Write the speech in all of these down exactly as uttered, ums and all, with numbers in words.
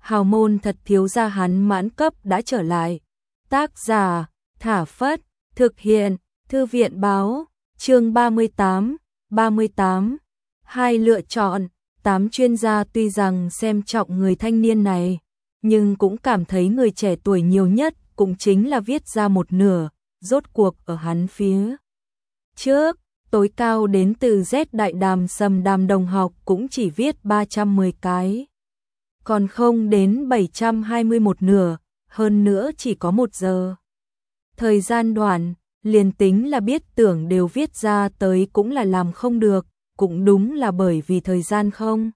hào môn thật thiếu gia hắn mãn cấp đã trở lại. Tác giả, Thả Phất, thực hiện, Thư viện báo, chương ba mươi tám, ba mươi tám. Hai lựa chọn, tám chuyên gia tuy rằng xem trọng người thanh niên này, nhưng cũng cảm thấy người trẻ tuổi nhiều nhất cũng chính là viết ra một nửa, rốt cuộc ở hắn phía trước, tối cao đến từ Z đại đàm sầm đàm đồng học cũng chỉ viết ba trăm mười cái. Còn không đến bảy trăm hai mươi một nửa, hơn nữa chỉ có một giờ. Thời gian đoạn, liền tính là biết tưởng đều viết ra tới cũng là làm không được, cũng đúng là bởi vì thời gian không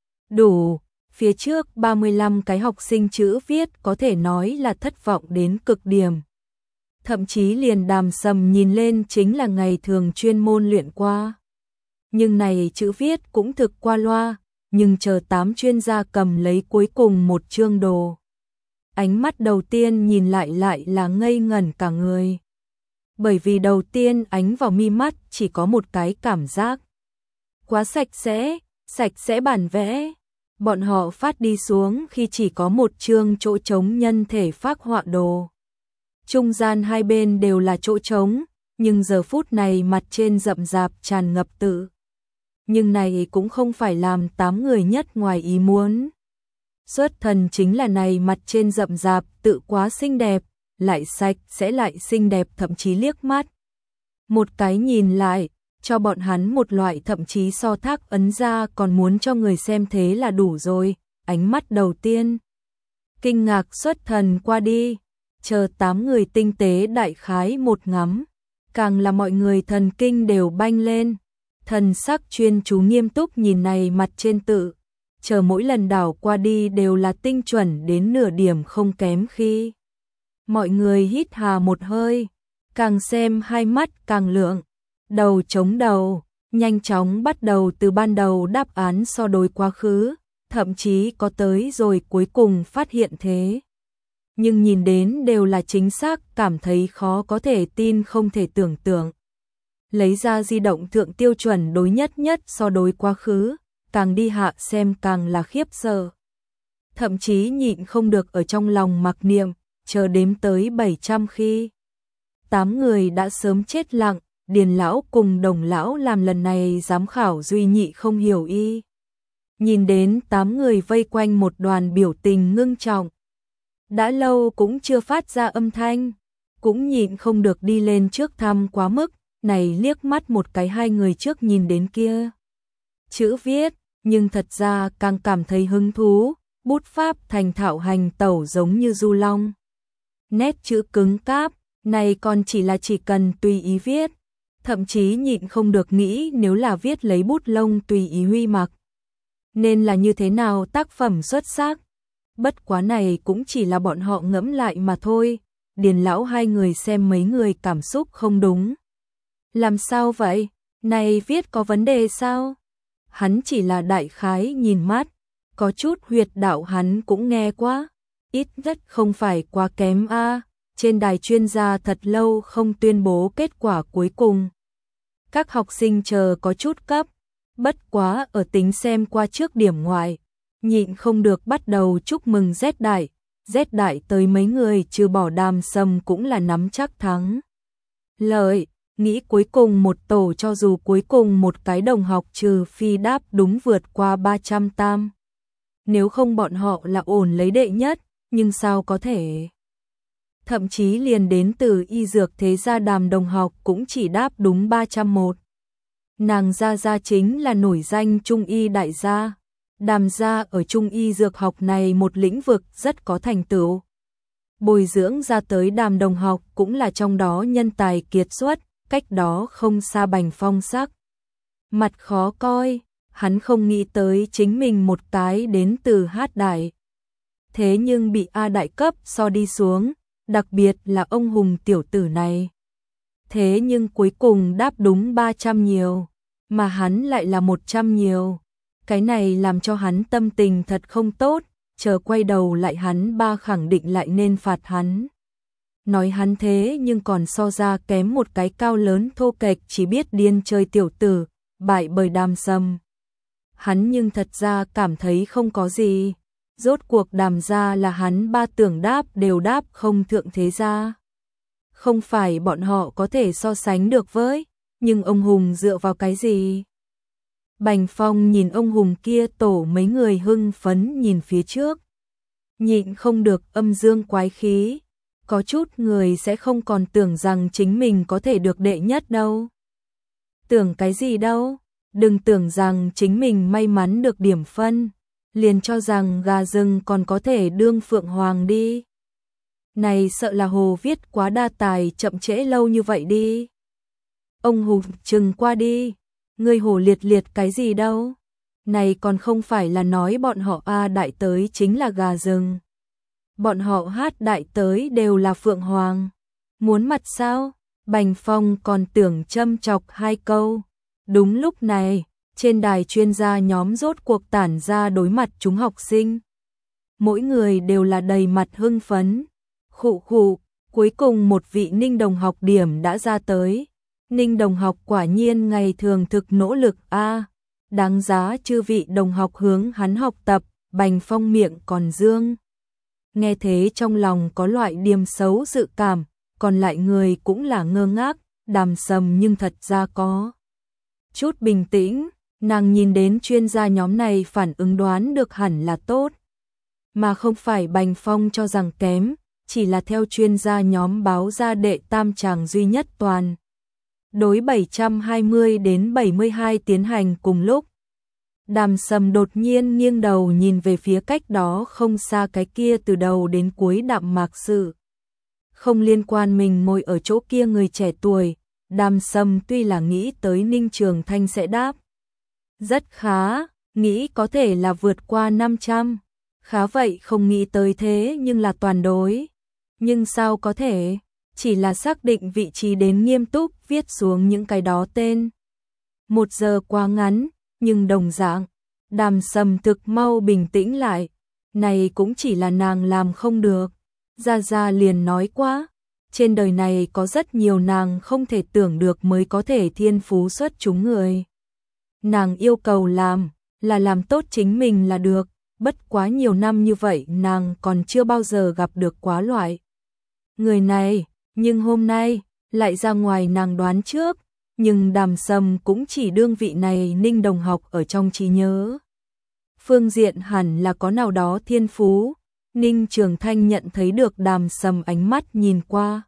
đủ. Phía trước ba mươi lăm cái học sinh chữ viết có thể nói là thất vọng đến cực điểm. Thậm chí liền đàm sầm nhìn lên chính là ngày thường chuyên môn luyện qua. Nhưng này chữ viết cũng thực qua loa, nhưng chờ tám chuyên gia cầm lấy cuối cùng một chương đồ. Ánh mắt đầu tiên nhìn lại lại là ngây ngẩn cả người. Bởi vì đầu tiên ánh vào mi mắt chỉ có một cái cảm giác. Quá sạch sẽ, sạch sẽ bản vẽ. Bọn họ phát đi xuống khi chỉ có một chương chỗ trống nhân thể phác họa đồ. Trung gian hai bên đều là chỗ trống, nhưng giờ phút này mặt trên rậm rạp tràn ngập tự. Nhưng này cũng không phải làm tám người nhất ngoài ý muốn. Xuất thần chính là này mặt trên rậm rạp tự quá xinh đẹp, lại sạch sẽ lại xinh đẹp thậm chí liếc mắt. Một cái nhìn lại, cho bọn hắn một loại thậm chí so thác ấn ra còn muốn cho người xem thế là đủ rồi. Ánh mắt đầu tiên kinh ngạc xuất thần qua đi, chờ tám người tinh tế đại khái một ngắm, càng là mọi người thần kinh đều banh lên, thần sắc chuyên chú nghiêm túc nhìn này mặt trên tự, chờ mỗi lần đảo qua đi đều là tinh chuẩn đến nửa điểm không kém khi. Mọi người hít hà một hơi, càng xem hai mắt càng lượng, đầu chống đầu, nhanh chóng bắt đầu từ ban đầu đáp án so đối quá khứ, thậm chí có tới rồi cuối cùng phát hiện thế. Nhưng nhìn đến đều là chính xác, cảm thấy khó có thể tin không thể tưởng tượng. Lấy ra di động thượng tiêu chuẩn đối nhất nhất so đối quá khứ, càng đi hạ xem càng là khiếp sợ. Thậm chí nhịn không được ở trong lòng mặc niệm, chờ đếm tới bảy trăm khi. Tám người đã sớm chết lặng, Điền lão cùng Đồng lão làm lần này giám khảo duy nhị không hiểu y. Nhìn đến tám người vây quanh một đoàn biểu tình ngưng trọng. Đã lâu cũng chưa phát ra âm thanh, cũng nhịn không được đi lên trước thăm quá mức, này liếc mắt một cái hai người trước nhìn đến kia. Chữ viết, nhưng thật ra càng cảm thấy hứng thú, bút pháp thành thạo hành tẩu giống như du long. Nét chữ cứng cáp, này còn chỉ là chỉ cần tùy ý viết, thậm chí nhịn không được nghĩ nếu là viết lấy bút lông tùy ý huy mặc. Nên là như thế nào tác phẩm xuất sắc. Bất quá này cũng chỉ là bọn họ ngẫm lại mà thôi, Điền lão hai người xem mấy người cảm xúc không đúng. Làm sao vậy? Này viết có vấn đề sao? Hắn chỉ là đại khái nhìn mắt, có chút huyệt đạo hắn cũng nghe quá, ít nhất không phải quá kém a. Trên đài chuyên gia thật lâu không tuyên bố kết quả cuối cùng. Các học sinh chờ có chút cấp, bất quá ở tính xem qua trước điểm ngoại, nhịn không được bắt đầu chúc mừng Z đại, Z đại tới mấy người trừ bỏ đàm sầm cũng là nắm chắc thắng. Lợi, nghĩ cuối cùng một tổ cho dù cuối cùng một cái đồng học trừ phi đáp đúng vượt qua ba trăm tam. Nếu không bọn họ là ổn lấy đệ nhất, nhưng sao có thể. Thậm chí liền đến từ y dược thế gia đàm đồng học cũng chỉ đáp đúng ba trăm một. Nàng gia gia chính là nổi danh trung y đại gia. Đàm gia ở trung y dược học này một lĩnh vực rất có thành tựu. Bồi dưỡng ra tới đàm đồng học cũng là trong đó nhân tài kiệt xuất, cách đó không xa Bành Phong sắc. Mặt khó coi, hắn không nghĩ tới chính mình một cái đến từ Hát đại. Thế nhưng bị A đại cấp so đi xuống, đặc biệt là ông Hùng tiểu tử này. Thế nhưng cuối cùng đáp đúng ba trăm nhiều, mà hắn lại là một trăm nhiều. Cái này làm cho hắn tâm tình thật không tốt, chờ quay đầu lại hắn ba khẳng định lại nên phạt hắn. Nói hắn thế nhưng còn so ra kém một cái cao lớn thô kệch chỉ biết điên chơi tiểu tử, bại bởi đàm sầm. Hắn nhưng thật ra cảm thấy không có gì. Rốt cuộc Đàm gia là hắn ba tưởng đáp đều đáp không thượng thế gia. Không phải bọn họ có thể so sánh được với, nhưng ông Hùng dựa vào cái gì? Bành Phong nhìn ông Hùng kia tổ mấy người hưng phấn nhìn phía trước. Nhịn không được âm dương quái khí. Có chút người sẽ không còn tưởng rằng chính mình có thể được đệ nhất đâu. Tưởng cái gì đâu, đừng tưởng rằng chính mình may mắn được điểm phân, liền cho rằng gà rừng còn có thể đương phượng hoàng đi. Này sợ là Hồ viết quá đa tài chậm trễ lâu như vậy đi. Ông Hùng chừng qua đi, người Hồ liệt liệt cái gì đâu. Này còn không phải là nói bọn họ A đại tới chính là gà rừng. Bọn họ hát đại tới đều là phượng hoàng. Muốn mặt sao? Bành Phong còn tưởng châm chọc hai câu. Đúng lúc này, trên đài chuyên gia nhóm rốt cuộc tản ra đối mặt chúng học sinh. Mỗi người đều là đầy mặt hưng phấn. Khụ khụ, cuối cùng một vị Ninh đồng học điểm đã ra tới. Ninh đồng học quả nhiên ngày thường thực nỗ lực a, đáng giá chư vị đồng học hướng hắn học tập. Bành Phong miệng còn dương. Nghe thế trong lòng có loại điềm xấu dự cảm, còn lại người cũng là ngơ ngác. Đàm Sầm nhưng thật ra có chút bình tĩnh, nàng nhìn đến chuyên gia nhóm này phản ứng đoán được hẳn là tốt, mà không phải Bành Phong cho rằng kém, chỉ là theo chuyên gia nhóm báo ra đệ tam chàng duy nhất toàn. Đối bảy trăm hai mươi đến bảy mươi hai tiến hành cùng lúc. Đàm Sầm đột nhiên nghiêng đầu nhìn về phía cách đó không xa cái kia từ đầu đến cuối đạm mạc sự. Không liên quan mình ngồi ở chỗ kia người trẻ tuổi, Đàm Sầm tuy là nghĩ tới Ninh Trường Thanh sẽ đáp. Rất khá, nghĩ có thể là vượt qua năm trăm. Khá vậy không nghĩ tới thế nhưng là toàn đối. Nhưng sao có thể, chỉ là xác định vị trí đến nghiêm túc viết xuống những cái đó tên. Một giờ quá ngắn, nhưng đồng dạng, Đàm Sầm thực mau bình tĩnh lại. Này cũng chỉ là nàng làm không được. Gia Gia liền nói quá, trên đời này có rất nhiều nàng không thể tưởng được mới có thể thiên phú xuất chúng người. Nàng yêu cầu làm, là làm tốt chính mình là được, bất quá nhiều năm như vậy nàng còn chưa bao giờ gặp được quá loại người này, nhưng hôm nay, lại ra ngoài nàng đoán trước, nhưng Đàm Sầm cũng chỉ đương vị này Ninh đồng học ở trong trí nhớ. Phương diện hẳn là có nào đó thiên phú. Ninh Trường Thanh nhận thấy được Đàm Sầm ánh mắt nhìn qua.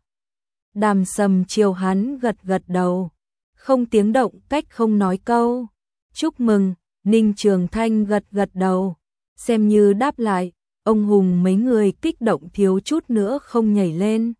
Đàm Sầm chiều hắn gật gật đầu, không tiếng động cách không nói câu. Chúc mừng, Ninh Trường Thanh gật gật đầu, xem như đáp lại. Ông Hùng mấy người kích động thiếu chút nữa không nhảy lên.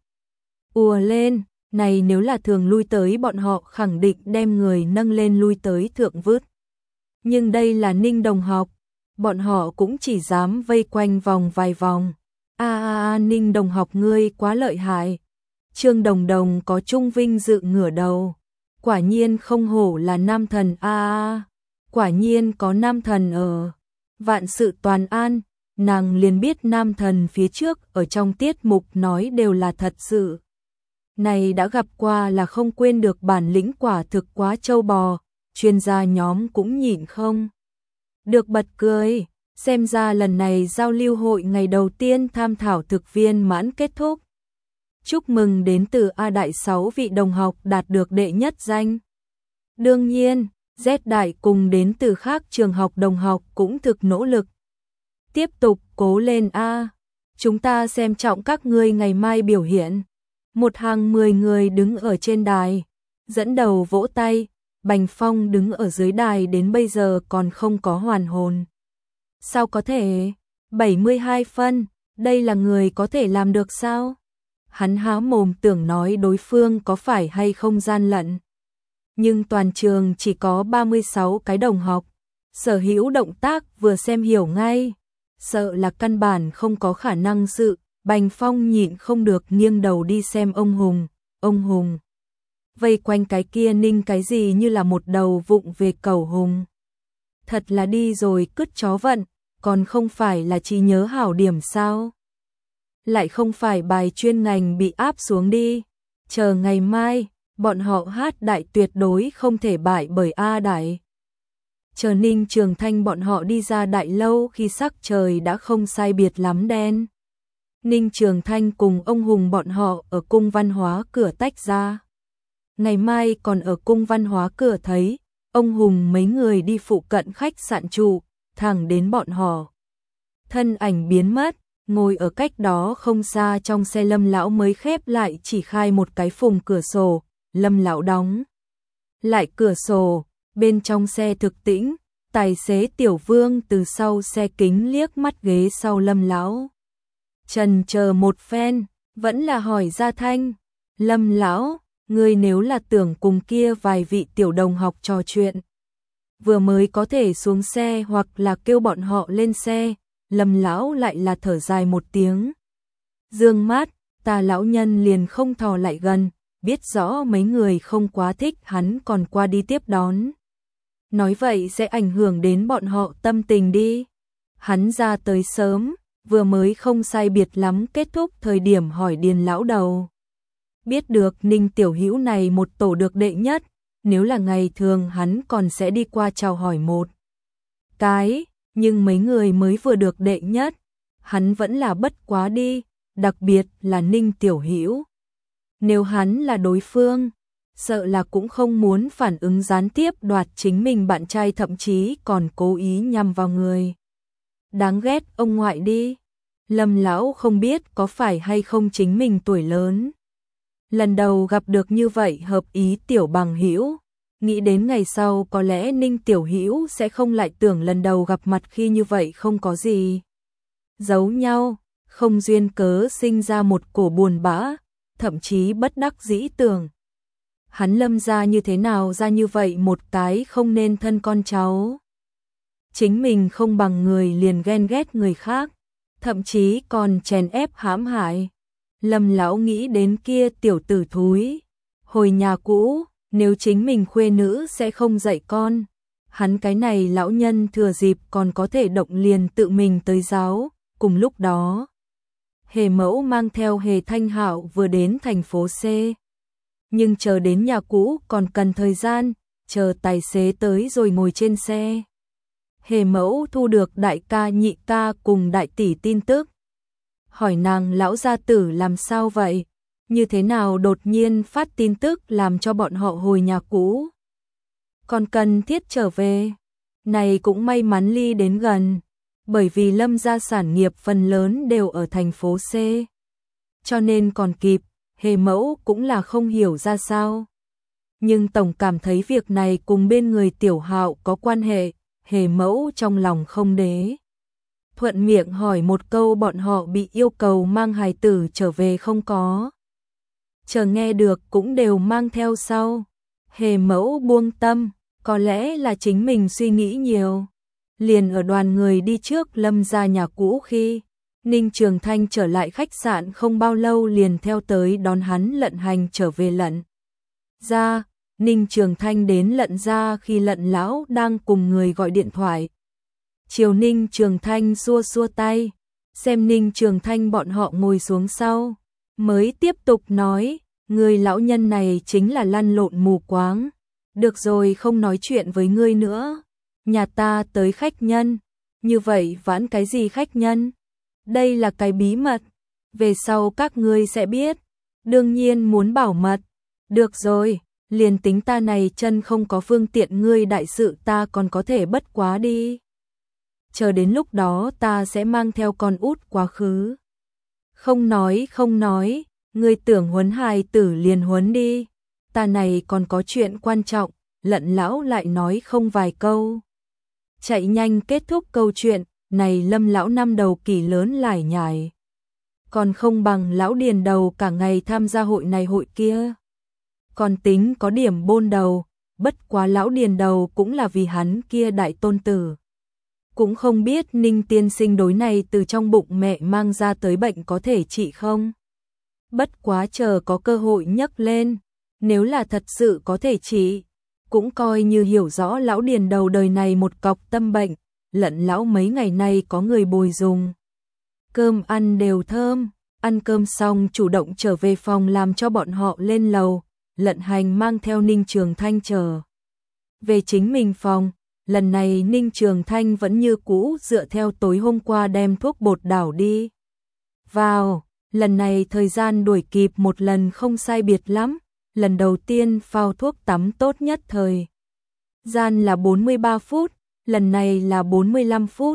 Ùa lên, này nếu là thường lui tới bọn họ khẳng định đem người nâng lên lui tới thượng vứt. Nhưng đây là Ninh đồng học, bọn họ cũng chỉ dám vây quanh vòng vài vòng. A a a Ninh đồng học ngươi quá lợi hại. Trương Đồng Đồng có trung vinh dự ngửa đầu. Quả nhiên không hổ là nam thần a a. Quả nhiên có nam thần ở. Vạn sự toàn an, nàng liền biết nam thần phía trước ở trong tiết mục nói đều là thật sự. Này đã gặp qua là không quên được, bản lĩnh quả thực quá trâu bò, chuyên gia nhóm cũng nhịn không được bật cười. Xem ra lần này giao lưu hội ngày đầu tiên tham thảo thực viên mãn kết thúc. Chúc mừng đến từ A đại sáu vị đồng học đạt được đệ nhất danh. Đương nhiên, Z đại cùng đến từ khác trường học đồng học cũng thực nỗ lực. Tiếp tục cố lên A, chúng ta xem trọng các ngươi ngày mai biểu hiện. Một hàng mười người đứng ở trên đài, dẫn đầu vỗ tay. Bành Phong đứng ở dưới đài đến bây giờ còn không có hoàn hồn. Sao có thể? bảy mươi hai phân, đây là người có thể làm được sao? Hắn há mồm tưởng nói đối phương có phải hay không gian lận. Nhưng toàn trường chỉ có ba mươi sáu cái đồng học, sở hữu động tác vừa xem hiểu ngay. Sợ là căn bản không có khả năng sự. Bành Phong nhịn không được nghiêng đầu đi xem ông Hùng. Ông Hùng vây quanh cái kia Ninh cái gì như là một đầu vụng về cẩu hùng. Thật là đi rồi cứt chó vận, còn không phải là trí nhớ hảo điểm sao? Lại không phải bài chuyên ngành bị áp xuống đi. Chờ ngày mai, bọn họ hát đại tuyệt đối không thể bại bởi A đại. Chờ Ninh Trường Thanh bọn họ đi ra đại lâu khi sắc trời đã không sai biệt lắm đen. Ninh Trường Thanh cùng ông Hùng bọn họ ở cung văn hóa cửa tách ra. Ngày mai còn ở cung văn hóa cửa thấy, ông Hùng mấy người đi phụ cận khách sạn trụ, thẳng đến bọn họ. Thân ảnh biến mất, ngồi ở cách đó không xa trong xe Lâm lão mới khép lại chỉ khai một cái phùng cửa sổ, Lâm lão đóng lại cửa sổ, bên trong xe thực tĩnh, tài xế Tiểu Vương từ sau xe kính liếc mắt ghế sau Lâm lão. Trần chờ một phen, vẫn là hỏi ra thanh, Lâm lão, ngươi nếu là tưởng cùng kia vài vị tiểu đồng học trò chuyện, vừa mới có thể xuống xe hoặc là kêu bọn họ lên xe, Lâm lão lại là thở dài một tiếng. Dương mắt, ta lão nhân liền không thò lại gần, biết rõ mấy người không quá thích hắn còn qua đi tiếp đón. Nói vậy sẽ ảnh hưởng đến bọn họ tâm tình đi. Hắn ra tới sớm, vừa mới không sai biệt lắm kết thúc thời điểm hỏi Điền lão đầu. Biết được Ninh Tiểu Hữu này một tổ được đệ nhất, nếu là ngày thường hắn còn sẽ đi qua chào hỏi một cái, nhưng mấy người mới vừa được đệ nhất, hắn vẫn là bất quá đi, đặc biệt là Ninh Tiểu Hữu. Nếu hắn là đối phương, sợ là cũng không muốn phản ứng gián tiếp đoạt chính mình bạn trai, thậm chí còn cố ý nhằm vào người. Đáng ghét ông ngoại đi. Lâm lão không biết có phải hay không chính mình tuổi lớn. Lần đầu gặp được như vậy hợp ý tiểu bằng hữu, nghĩ đến ngày sau có lẽ Ninh Tiểu Hữu sẽ không lại tưởng lần đầu gặp mặt khi như vậy không có gì giấu nhau, không duyên cớ sinh ra một cổ buồn bã, thậm chí bất đắc dĩ tưởng. Hắn Lâm ra như thế nào ra như vậy một cái không nên thân con cháu. Chính mình không bằng người liền ghen ghét người khác, thậm chí còn chèn ép hãm hại. Lâm lão nghĩ đến kia tiểu tử thúi, hồi nhà cũ, nếu chính mình khuê nữ sẽ không dạy con, hắn cái này lão nhân thừa dịp còn có thể động liền tự mình tới giáo. Cùng lúc đó, Hề Mẫu mang theo Hề Thanh Hạo vừa đến thành phố C. Nhưng chờ đến nhà cũ còn cần thời gian, chờ tài xế tới rồi ngồi trên xe. Hề Mẫu thu được đại ca nhị ca cùng đại tỷ tin tức. Hỏi nàng lão gia tử làm sao vậy? Như thế nào đột nhiên phát tin tức làm cho bọn họ hồi nhà cũ? Còn cần thiết trở về. Này cũng may mắn ly đến gần, bởi vì Lâm gia sản nghiệp phần lớn đều ở thành phố C. Cho nên còn kịp, Hề Mẫu cũng là không hiểu ra sao. Nhưng tổng cảm thấy việc này cùng bên người Tiểu Hạo có quan hệ, Hề Mẫu trong lòng không đế. Thuận miệng hỏi một câu bọn họ bị yêu cầu mang hài tử trở về không có. Chờ nghe được cũng đều mang theo sau. Hề Mẫu buông tâm, có lẽ là chính mình suy nghĩ nhiều. Liền ở đoàn người đi trước Lâm ra nhà cũ khi Ninh Trường Thanh trở lại khách sạn không bao lâu liền theo tới đón hắn Lận Hành trở về Lận ra. Ninh Trường Thanh đến Lận ra khi Lận lão đang cùng người gọi điện thoại. Chiều Ninh Trường Thanh xua xua tay, xem Ninh Trường Thanh bọn họ ngồi xuống sau, mới tiếp tục nói, người lão nhân này chính là lăn lộn mù quáng. Được rồi, không nói chuyện với ngươi nữa. Nhà ta tới khách nhân, như vậy vãn cái gì khách nhân? Đây là cái bí mật, về sau các ngươi sẽ biết, đương nhiên muốn bảo mật. Được rồi, liền tính ta này chân không có phương tiện ngươi đại sự ta còn có thể bất quá đi. Chờ đến lúc đó ta sẽ mang theo con út quá khứ. Không nói không nói, ngươi tưởng huấn hài tử liền huấn đi, ta này còn có chuyện quan trọng. Lận lão lại nói không vài câu, chạy nhanh kết thúc câu chuyện. Này Lâm lão năm đầu kỳ lớn lải nhải, còn không bằng lão Điền đầu cả ngày tham gia hội này hội kia. Còn tính có điểm bôn đầu, bất quá lão Điền đầu cũng là vì hắn kia đại tôn tử. Cũng không biết Ninh tiên sinh đối này từ trong bụng mẹ mang ra tới bệnh có thể trị không. Bất quá chờ có cơ hội nhấc lên, nếu là thật sự có thể trị, cũng coi như hiểu rõ lão Điền đầu đời này một cọc tâm bệnh. Lận lão mấy ngày nay có người bồi dùng, cơm ăn đều thơm. Ăn cơm xong chủ động trở về phòng làm cho bọn họ lên lầu. Lận Hành mang theo Ninh Trường Thanh trở về chính mình phòng, lần này Ninh Trường Thanh vẫn như cũ dựa theo tối hôm qua đem thuốc bột đảo đi vào, lần này thời gian đuổi kịp một lần không sai biệt lắm, lần đầu tiên phao thuốc tắm tốt nhất thời gian là bốn mươi ba phút, lần này là bốn mươi lăm phút.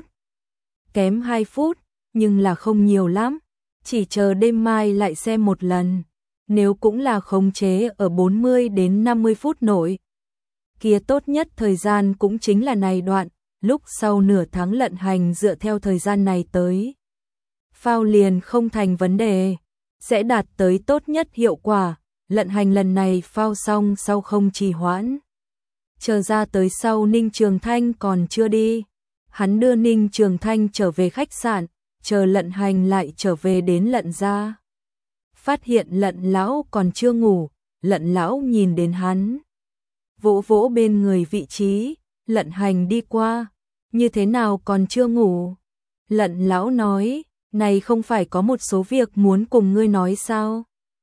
Kém hai phút, nhưng là không nhiều lắm, chỉ chờ đêm mai lại xem một lần, nếu cũng là khống chế ở bốn mươi đến năm mươi phút nội. Kia tốt nhất thời gian cũng chính là này đoạn, lúc sau nửa tháng lận hành dựa theo thời gian này tới. Phao liền không thành vấn đề, sẽ đạt tới tốt nhất hiệu quả, lận hành lần này phao xong sau không trì hoãn. Chờ ra tới sau Ninh Trường Thanh còn chưa đi, hắn đưa Ninh Trường Thanh trở về khách sạn, chờ lận hành lại trở về đến lận gia. Phát hiện lận lão còn chưa ngủ, lận lão nhìn đến hắn. Vỗ vỗ bên người vị trí, lận hành đi qua, như thế nào còn chưa ngủ? Lận lão nói, này không phải có một số việc muốn cùng ngươi nói sao?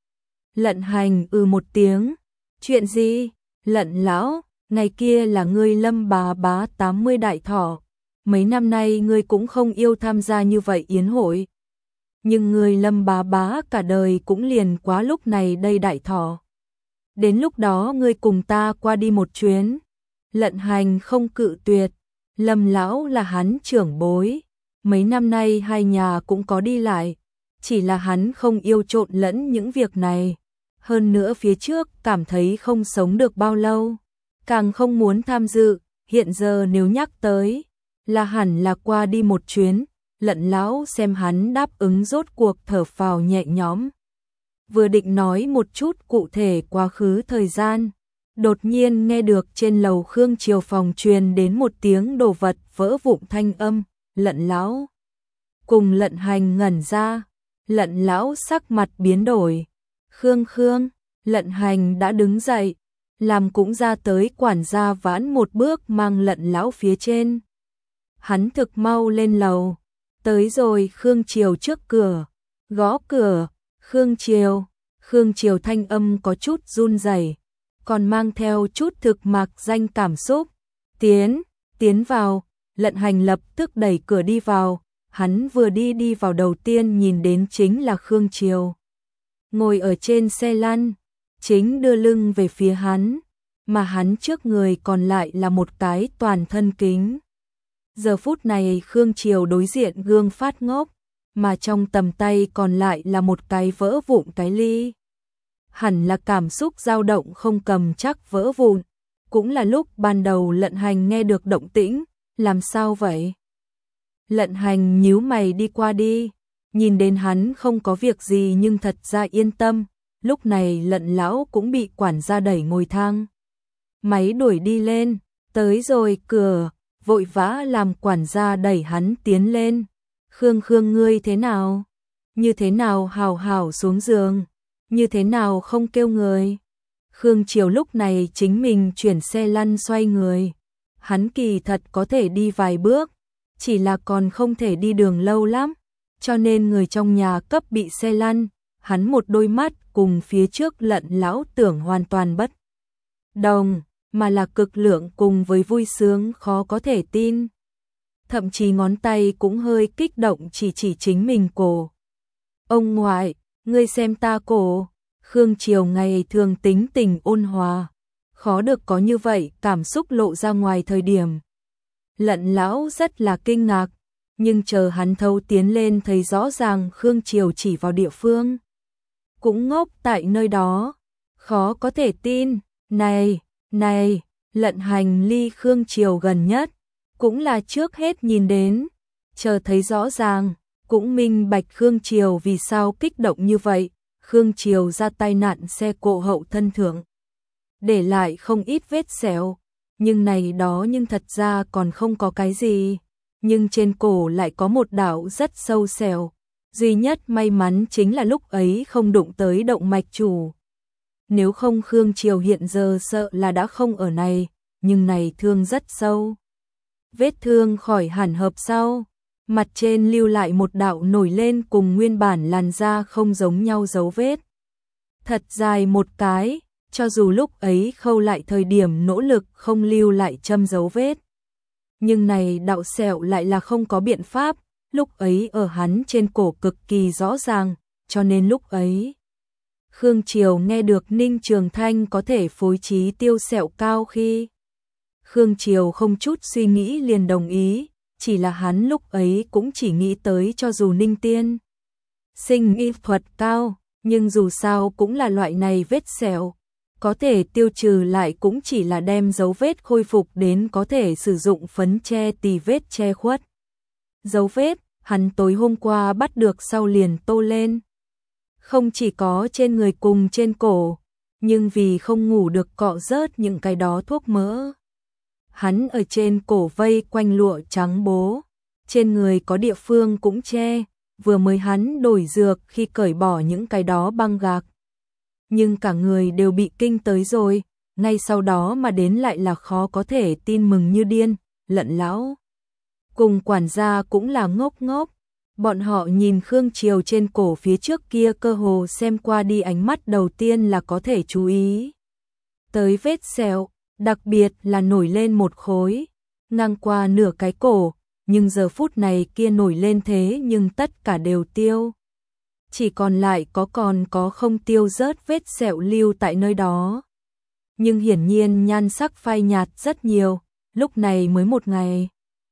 Lận hành ừ một tiếng, chuyện gì? Lận lão, ngày kia là ngươi Lâm bà bá tám mươi đại thọ, mấy năm nay ngươi cũng không yêu tham gia như vậy yến hội. Nhưng ngươi Lâm bà bá cả đời cũng liền quá lúc này đây đại thọ. Đến lúc đó ngươi cùng ta qua đi một chuyến. Lận hành không cự tuyệt, Lâm lão là hắn trưởng bối, mấy năm nay hai nhà cũng có đi lại, chỉ là hắn không yêu trộn lẫn những việc này, hơn nữa phía trước cảm thấy không sống được bao lâu, càng không muốn tham dự, hiện giờ nếu nhắc tới, là hẳn là qua đi một chuyến. Lận lão xem hắn đáp ứng rốt cuộc thở phào nhẹ nhõm. Vừa định nói một chút cụ thể quá khứ thời gian, đột nhiên nghe được trên lầu Khương Triều phòng truyền đến một tiếng đồ vật vỡ vụn thanh âm, lận lão. Cùng lận hành ngẩn ra, lận lão sắc mặt biến đổi. Khương Khương, lận hành đã đứng dậy, làm cũng ra tới quản gia vãn một bước mang lận lão phía trên. Hắn thực mau lên lầu. Tới rồi Khương Triều trước cửa, gõ cửa, Khương Triều, Khương Triều thanh âm có chút run rẩy, còn mang theo chút thực mạc danh cảm xúc. Tiến, tiến vào, lận hành lập tức đẩy cửa đi vào, hắn vừa đi đi vào đầu tiên nhìn đến chính là Khương Triều. Ngồi ở trên xe lăn, chính đưa lưng về phía hắn, mà hắn trước người còn lại là một cái toàn thân kính. Giờ phút này Khương Triều đối diện gương phát ngốc, mà trong tầm tay còn lại là một cái vỡ vụn cái ly. Hẳn là cảm xúc dao động không cầm chắc vỡ vụn, cũng là lúc ban đầu lận hành nghe được động tĩnh, làm sao vậy? Lận hành nhíu mày đi qua đi, nhìn đến hắn không có việc gì nhưng thật ra yên tâm, lúc này lận lão cũng bị quản gia đẩy ngồi thang. Máy đuổi đi lên, tới rồi cửa. Vội vã làm quản gia đẩy hắn tiến lên. Khương Khương ngươi thế nào? Như thế nào hào hào xuống giường? Như thế nào không kêu người? Khương Triều lúc này chính mình chuyển xe lăn xoay người. Hắn kỳ thật có thể đi vài bước, chỉ là còn không thể đi đường lâu lắm, cho nên người trong nhà cấp bị xe lăn. Hắn một đôi mắt cùng phía trước lận lão tưởng hoàn toàn bất đồng, mà là cực lượng cùng với vui sướng khó có thể tin. Thậm chí ngón tay cũng hơi kích động chỉ chỉ chính mình cổ. Ông ngoại, ngươi xem ta cổ. Khương Triều ngày thường tính tình ôn hòa, khó được có như vậy cảm xúc lộ ra ngoài thời điểm. Lận lão rất là kinh ngạc, nhưng chờ hắn thâu tiến lên thấy rõ ràng Khương Triều chỉ vào địa phương. Cũng ngốc tại nơi đó, khó có thể tin, này... Này, lận hành ly Khương Triều gần nhất, cũng là trước hết nhìn đến, chờ thấy rõ ràng, cũng minh bạch Khương Triều vì sao kích động như vậy. Khương Triều ra tai nạn xe cộ hậu thân thượng, để lại không ít vết sẹo, nhưng này đó nhưng thật ra còn không có cái gì, nhưng trên cổ lại có một đạo rất sâu sẹo, duy nhất may mắn chính là lúc ấy không đụng tới động mạch chủ. Nếu không Khương Triều hiện giờ sợ là đã không ở này, nhưng này thương rất sâu. Vết thương khỏi hẳn hợp sau, mặt trên lưu lại một đạo nổi lên cùng nguyên bản làn da không giống nhau dấu vết. Thật dài một cái, cho dù lúc ấy khâu lại thời điểm nỗ lực không lưu lại châm dấu vết. Nhưng này đạo sẹo lại là không có biện pháp, lúc ấy ở hắn trên cổ cực kỳ rõ ràng, cho nên lúc ấy Khương Triều nghe được Ninh Trường Thanh có thể phối trí tiêu sẹo cao khi Khương Triều không chút suy nghĩ liền đồng ý, chỉ là hắn lúc ấy cũng chỉ nghĩ tới cho dù Ninh Tiên sinh y thuật cao, nhưng dù sao cũng là loại này vết sẹo, có thể tiêu trừ lại cũng chỉ là đem dấu vết khôi phục đến có thể sử dụng phấn che tì vết che khuất. Dấu vết, hắn tối hôm qua bắt được sau liền tô lên. Không chỉ có trên người cùng trên cổ, nhưng vì không ngủ được cọ rớt những cái đó thuốc mỡ. Hắn ở trên cổ vây quanh lụa trắng bố, trên người có địa phương cũng che, vừa mới hắn đổi dược khi cởi bỏ những cái đó băng gạc. Nhưng cả người đều bị kinh tới rồi, ngay sau đó mà đến lại là khó có thể tin mừng như điên, lận lão. Cùng quản gia cũng là ngốc ngốc, bọn họ nhìn Khương Triều trên cổ phía trước kia cơ hồ xem qua đi ánh mắt đầu tiên là có thể chú ý. Tới vết sẹo, đặc biệt là nổi lên một khối, ngang qua nửa cái cổ, nhưng giờ phút này kia nổi lên thế nhưng tất cả đều tiêu. Chỉ còn lại có còn có không tiêu rớt vết sẹo lưu tại nơi đó. Nhưng hiển nhiên nhan sắc phai nhạt rất nhiều, lúc này mới một ngày.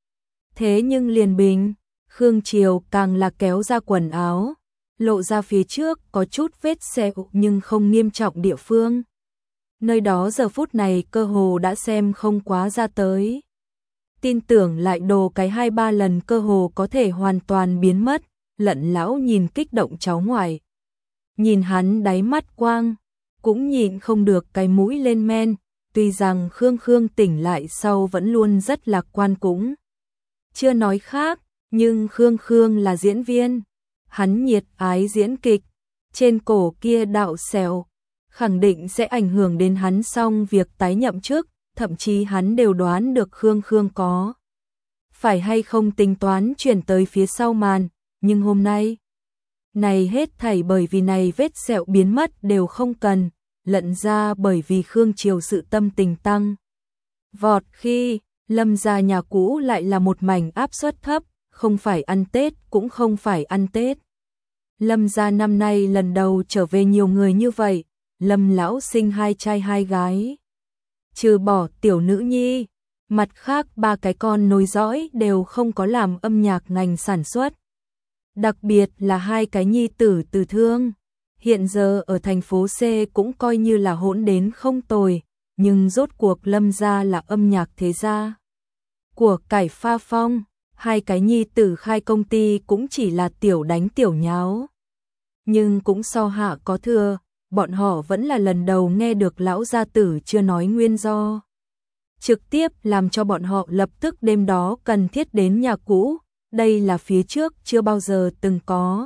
Thế nhưng liền bình, Khương Triều càng là kéo ra quần áo, lộ ra phía trước có chút vết sẹo nhưng không nghiêm trọng địa phương. Nơi đó giờ phút này cơ hồ đã xem không quá ra tới. Tin tưởng lại đồ cái hai ba lần cơ hồ có thể hoàn toàn biến mất, lận lão nhìn kích động cháu ngoại. Nhìn hắn đáy mắt quang, cũng nhịn không được cái mũi lên men, tuy rằng Khương Khương tỉnh lại sau vẫn luôn rất lạc quan cũng. Chưa nói khác, nhưng Khương Khương là diễn viên, hắn nhiệt ái diễn kịch, trên cổ kia đạo sẹo, khẳng định sẽ ảnh hưởng đến hắn xong việc tái nhậm chức, thậm chí hắn đều đoán được Khương Khương có. Phải hay không tính toán chuyển tới phía sau màn, nhưng hôm nay, này hết thảy bởi vì này vết sẹo biến mất đều không cần, lận ra bởi vì Khương Triều sự tâm tình tăng. Vọt khi, Lâm gia nhà cũ lại là một mảnh áp suất thấp, không phải ăn Tết cũng không phải ăn Tết. Lâm gia năm nay lần đầu trở về nhiều người như vậy, Lâm lão sinh hai trai hai gái. Trừ bỏ tiểu nữ nhi, mặt khác ba cái con nối dõi đều không có làm âm nhạc ngành sản xuất. Đặc biệt là hai cái nhi tử Từ Thương, hiện giờ ở thành phố C cũng coi như là hỗn đến không tồi, nhưng rốt cuộc Lâm gia là âm nhạc thế gia. Của cải pha phong, hai cái nhi tử khai công ty cũng chỉ là tiểu đánh tiểu nháo. Nhưng cũng so hạ có thừa, bọn họ vẫn là lần đầu nghe được lão gia tử chưa nói nguyên do. Trực tiếp làm cho bọn họ lập tức đêm đó cần thiết đến nhà cũ, đây là phía trước chưa bao giờ từng có.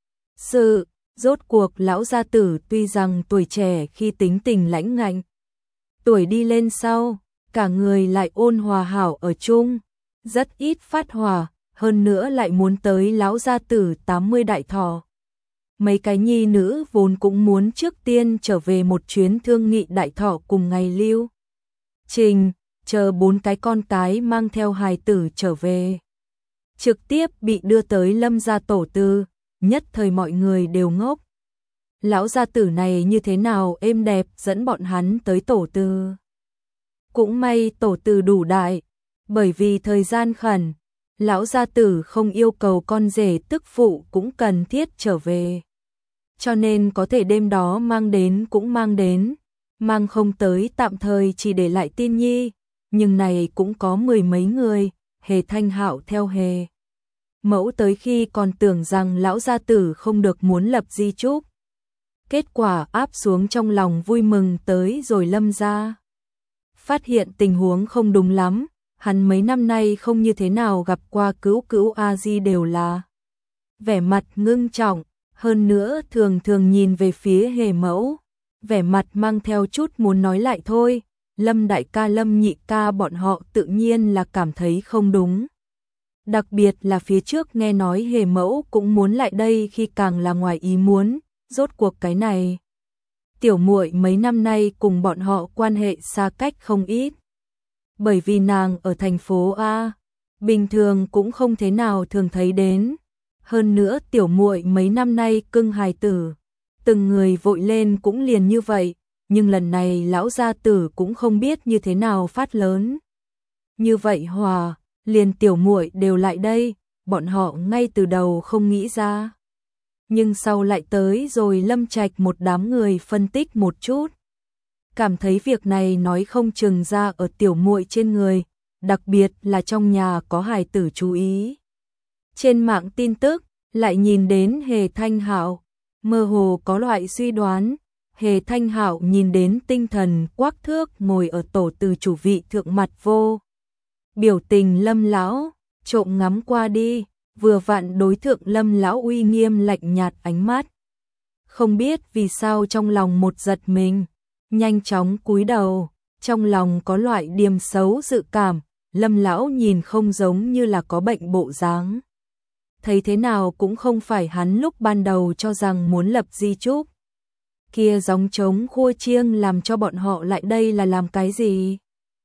Sự, rốt cuộc lão gia tử tuy rằng tuổi trẻ khi tính tình lãnh ngạnh, tuổi đi lên sau, cả người lại ôn hòa hảo ở chung, rất ít phát hỏa, hơn nữa lại muốn tới lão gia tử tám mươi đại thọ. Mấy cái nhi nữ vốn cũng muốn trước tiên trở về một chuyến thương nghị đại thọ cùng ngày lưu trình, chờ bốn cái con cái mang theo hài tử trở về. Trực tiếp bị đưa tới Lâm gia tổ tư, nhất thời mọi người đều ngốc. Lão gia tử này như thế nào êm đẹp dẫn bọn hắn tới tổ tư. Cũng may tổ tư đủ đại, bởi vì thời gian khẩn, lão gia tử không yêu cầu con rể tức phụ cũng cần thiết trở về. Cho nên có thể đêm đó mang đến cũng mang đến, mang không tới tạm thời chỉ để lại tin nhi, nhưng này cũng có mười mấy người, Hề Thanh Hạo theo Hề Mẫu tới khi còn tưởng rằng lão gia tử không được muốn lập di chúc. Kết quả áp xuống trong lòng vui mừng tới rồi Lâm gia. Phát hiện tình huống không đúng lắm, hắn mấy năm nay không như thế nào gặp qua cữu cữu A Di đều là vẻ mặt ngưng trọng, hơn nữa thường thường nhìn về phía Hề Mẫu, vẻ mặt mang theo chút muốn nói lại thôi. Lâm đại ca Lâm nhị ca bọn họ tự nhiên là cảm thấy không đúng. Đặc biệt là phía trước nghe nói Hề Mẫu cũng muốn lại đây khi càng là ngoài ý muốn, rốt cuộc cái này. Tiểu muội mấy năm nay cùng bọn họ quan hệ xa cách không ít. Bởi vì nàng ở thành phố A, bình thường cũng không thế nào thường thấy đến. Hơn nữa tiểu muội mấy năm nay cưng hài tử, từng người vội lên cũng liền như vậy, nhưng lần này lão gia tử cũng không biết như thế nào phát lớn. Như vậy hòa, liền tiểu muội đều lại đây, bọn họ ngay từ đầu không nghĩ ra. Nhưng sau lại tới rồi Lâm Trạch một đám người phân tích một chút. Cảm thấy việc này nói không chừng ra ở tiểu muội trên người, đặc biệt là trong nhà có hài tử chú ý. Trên mạng tin tức, lại nhìn đến Hề Thanh Hạo, mơ hồ có loại suy đoán, Hề Thanh Hạo nhìn đến tinh thần quắc thước ngồi ở tổ từ chủ vị thượng mặt vô. Biểu tình Lâm lão, trộm ngắm qua đi, vừa vặn đối thượng Lâm lão uy nghiêm lạnh nhạt ánh mắt. Không biết vì sao trong lòng một giật mình, nhanh chóng cúi đầu, trong lòng có loại điềm xấu dự cảm, Lâm lão nhìn không giống như là có bệnh bộ dáng. Thấy thế nào cũng không phải hắn lúc ban đầu cho rằng muốn lập di chúc. Kia gióng trống khua chiêng làm cho bọn họ lại đây là làm cái gì?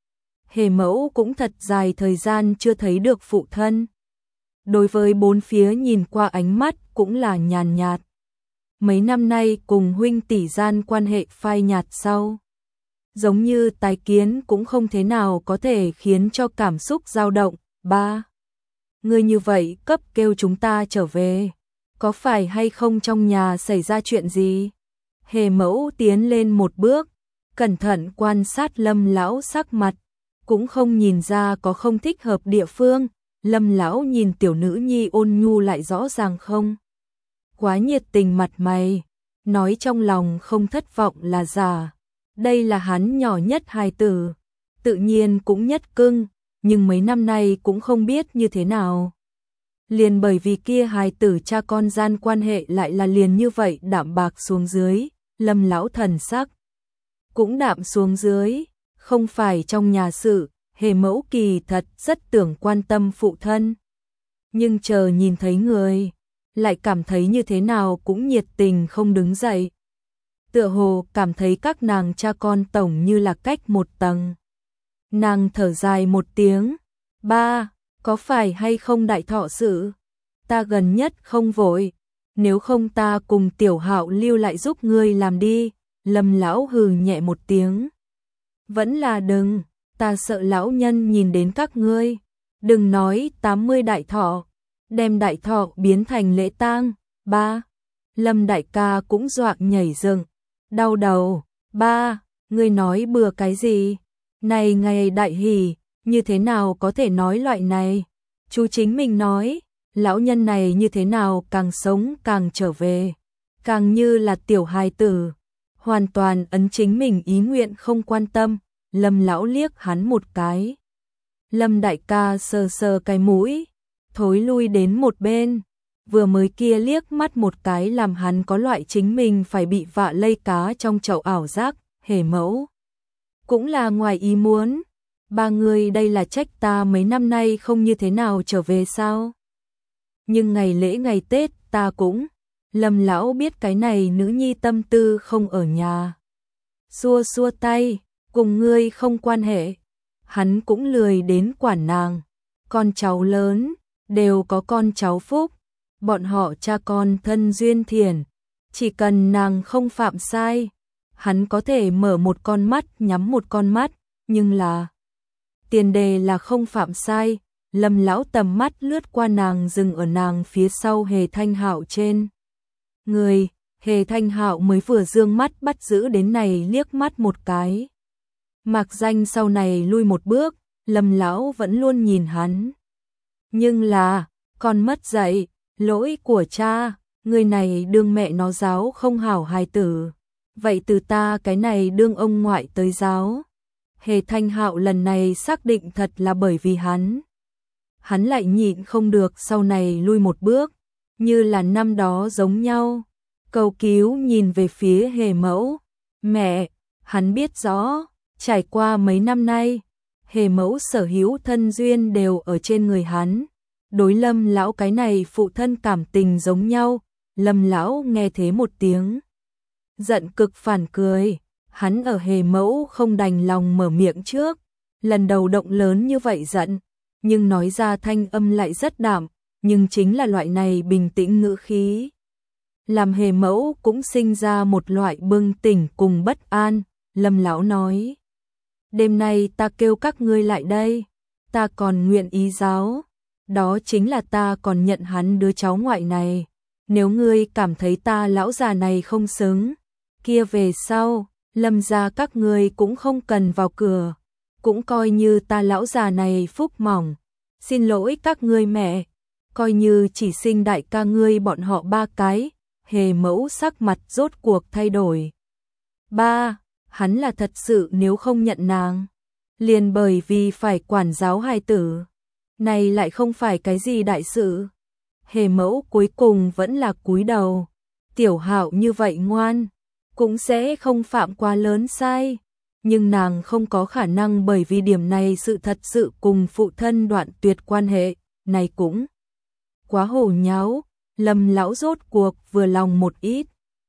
Hề mẫu cũng thật dài thời gian chưa thấy được phụ thân. Đối với bốn phía nhìn qua ánh mắt cũng là nhàn nhạt. Mấy năm nay cùng huynh tỷ gian quan hệ phai nhạt sau. Giống như tái kiến cũng không thế nào có thể khiến cho cảm xúc dao động. Ba. Người như vậy cấp kêu chúng ta trở về. Có phải hay không trong nhà xảy ra chuyện gì? Hề mẫu tiến lên một bước, cẩn thận quan sát Lâm lão sắc mặt, cũng không nhìn ra có không thích hợp địa phương. Lâm lão nhìn tiểu nữ nhi ôn nhu lại rõ ràng không quá nhiệt tình mặt mày, nói trong lòng không thất vọng là giả. Đây là hắn nhỏ nhất hài tử, tự nhiên cũng nhất cưng, nhưng mấy năm nay cũng không biết như thế nào. Liền bởi vì kia hài tử cha con gian quan hệ lại là liền như vậy đạm bạc xuống dưới, Lâm lão thần sắc cũng đạm xuống dưới, không phải trong nhà sự, Hề mẫu kỳ thật rất tưởng quan tâm phụ thân. Nhưng chờ nhìn thấy người, lại cảm thấy như thế nào cũng nhiệt tình không đứng dậy. Tựa hồ cảm thấy các nàng cha con tổng như là cách một tầng. Nàng thở dài một tiếng, ba, có phải hay không đại thọ sự? Ta gần nhất không vội, nếu không ta cùng tiểu hạo lưu lại giúp ngươi làm đi. Lâm lão hừ nhẹ một tiếng. Vẫn là đừng, ta sợ lão nhân nhìn đến các ngươi. Đừng nói tám mươi đại thọ, đem đại thọ biến thành lễ tang. Ba, Lâm đại ca cũng dọa nhảy dựng, đau đầu. Ba, ngươi nói bừa cái gì? Này ngày đại hỷ, như thế nào có thể nói loại này? Chú chính mình nói, lão nhân này như thế nào càng sống càng trở về, càng như là tiểu hài tử, hoàn toàn ấn chính mình ý nguyện không quan tâm. Lâm lão liếc hắn một cái. Lâm đại ca sờ sờ cái mũi, thối lui đến một bên, vừa mới kia liếc mắt một cái làm hắn có loại chính mình phải bị vạ lây cá trong chậu ảo giác. Hề mẫu cũng là ngoài ý muốn, ba người đây là trách ta mấy năm nay không như thế nào trở về sao? Nhưng ngày lễ ngày Tết ta cũng, Lâm lão biết cái này nữ nhi tâm tư không ở nhà. Xua xua tay, cùng ngươi không quan hệ. Hắn cũng lười đến quản nàng. Con cháu lớn, đều có con cháu phúc. Bọn họ cha con thân duyên thiền. Chỉ cần nàng không phạm sai, hắn có thể mở một con mắt nhắm một con mắt. Nhưng là, tiền đề là không phạm sai. Lâm lão tầm mắt lướt qua nàng dừng ở nàng phía sau Hề Thanh Hạo trên người. Hề Thanh Hạo mới vừa dương mắt bắt giữ đến này liếc mắt một cái. Mạc danh sau này lui một bước, Lâm lão vẫn luôn nhìn hắn. Nhưng là, con mất dạy, lỗi của cha, người này đương mẹ nó giáo không hảo hài tử. Vậy từ ta cái này đương ông ngoại tới giáo. Hề Thanh Hạo lần này xác định thật là bởi vì hắn. Hắn lại nhịn không được sau này lui một bước, như là năm đó giống nhau. Cầu cứu nhìn về phía Hề mẫu. Mẹ, hắn biết rõ, trải qua mấy năm nay, Hề mẫu sở hữu thân duyên đều ở trên người hắn. Đối Lâm lão cái này phụ thân cảm tình giống nhau. Lâm lão nghe thế một tiếng, giận cực phản cười. Hắn ở Hề mẫu không đành lòng mở miệng trước, lần đầu động lớn như vậy giận, nhưng nói ra thanh âm lại rất đạm, nhưng chính là loại này bình tĩnh ngữ khí. Làm Hề Mẫu cũng sinh ra một loại bừng tỉnh cùng bất an, Lâm lão nói. Đêm nay ta kêu các ngươi lại đây, ta còn nguyện ý giáo, đó chính là ta còn nhận hắn đứa cháu ngoại này. Nếu ngươi cảm thấy ta lão già này không xứng, kia về sau, Lâm gia các ngươi cũng không cần vào cửa, cũng coi như ta lão già này phúc mỏng. Xin lỗi các ngươi mẹ, coi như chỉ sinh đại ca ngươi bọn họ ba cái. Hề Mẫu sắc mặt rốt cuộc thay đổi. Ba, hắn là thật sự nếu không nhận nàng, liền bởi vì phải quản giáo hài tử, này lại không phải cái gì đại sự. Hề Mẫu cuối cùng vẫn là cúi đầu, Tiểu Hạo như vậy ngoan, cũng sẽ không phạm quá lớn sai, nhưng nàng không có khả năng bởi vì điểm này sự thật sự cùng phụ thân đoạn tuyệt quan hệ, này cũng quá hồ nháo. Lâm lão rốt cuộc vừa lòng một ít.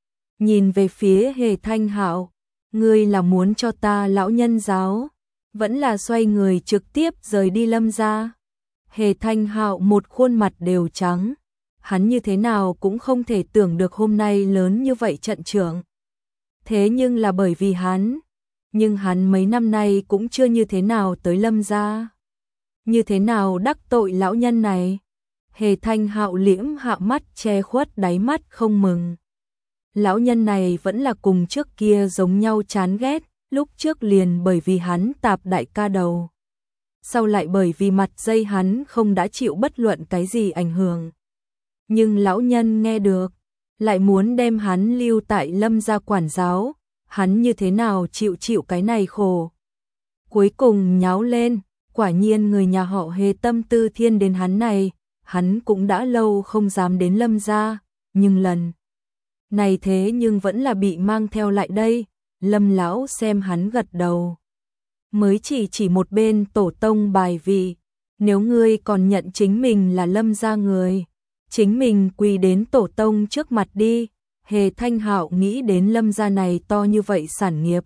Nhìn về phía Hề Thanh Hạo, ngươi là muốn cho ta lão nhân giáo, vẫn là xoay người trực tiếp rời đi Lâm gia. Hề Thanh Hạo một khuôn mặt đều trắng, hắn như thế nào cũng không thể tưởng được hôm nay lớn như vậy trận trưởng. Thế nhưng là bởi vì hắn, nhưng hắn mấy năm nay cũng chưa như thế nào tới Lâm gia. Như thế nào đắc tội lão nhân này? Hề Thanh Hạo liễm hạ mắt che khuất đáy mắt không mừng. Lão nhân này vẫn là cùng trước kia giống nhau chán ghét, lúc trước liền bởi vì hắn tạp đại ca đầu. Sau lại bởi vì mặt dây hắn không đã chịu bất luận cái gì ảnh hưởng. Nhưng lão nhân nghe được, lại muốn đem hắn lưu tại Lâm gia quản giáo, hắn như thế nào chịu chịu cái này khổ. Cuối cùng nháo lên, quả nhiên người nhà họ Hề tâm tư thiên đến hắn này. Hắn cũng đã lâu không dám đến Lâm gia, nhưng lần này thế nhưng vẫn là bị mang theo lại đây. Lâm lão xem hắn gật đầu, mới chỉ chỉ một bên tổ tông bài vị, nếu ngươi còn nhận chính mình là Lâm gia người, chính mình quỳ đến tổ tông trước mặt đi. Hề Thanh Hạo nghĩ đến Lâm gia này to như vậy sản nghiệp,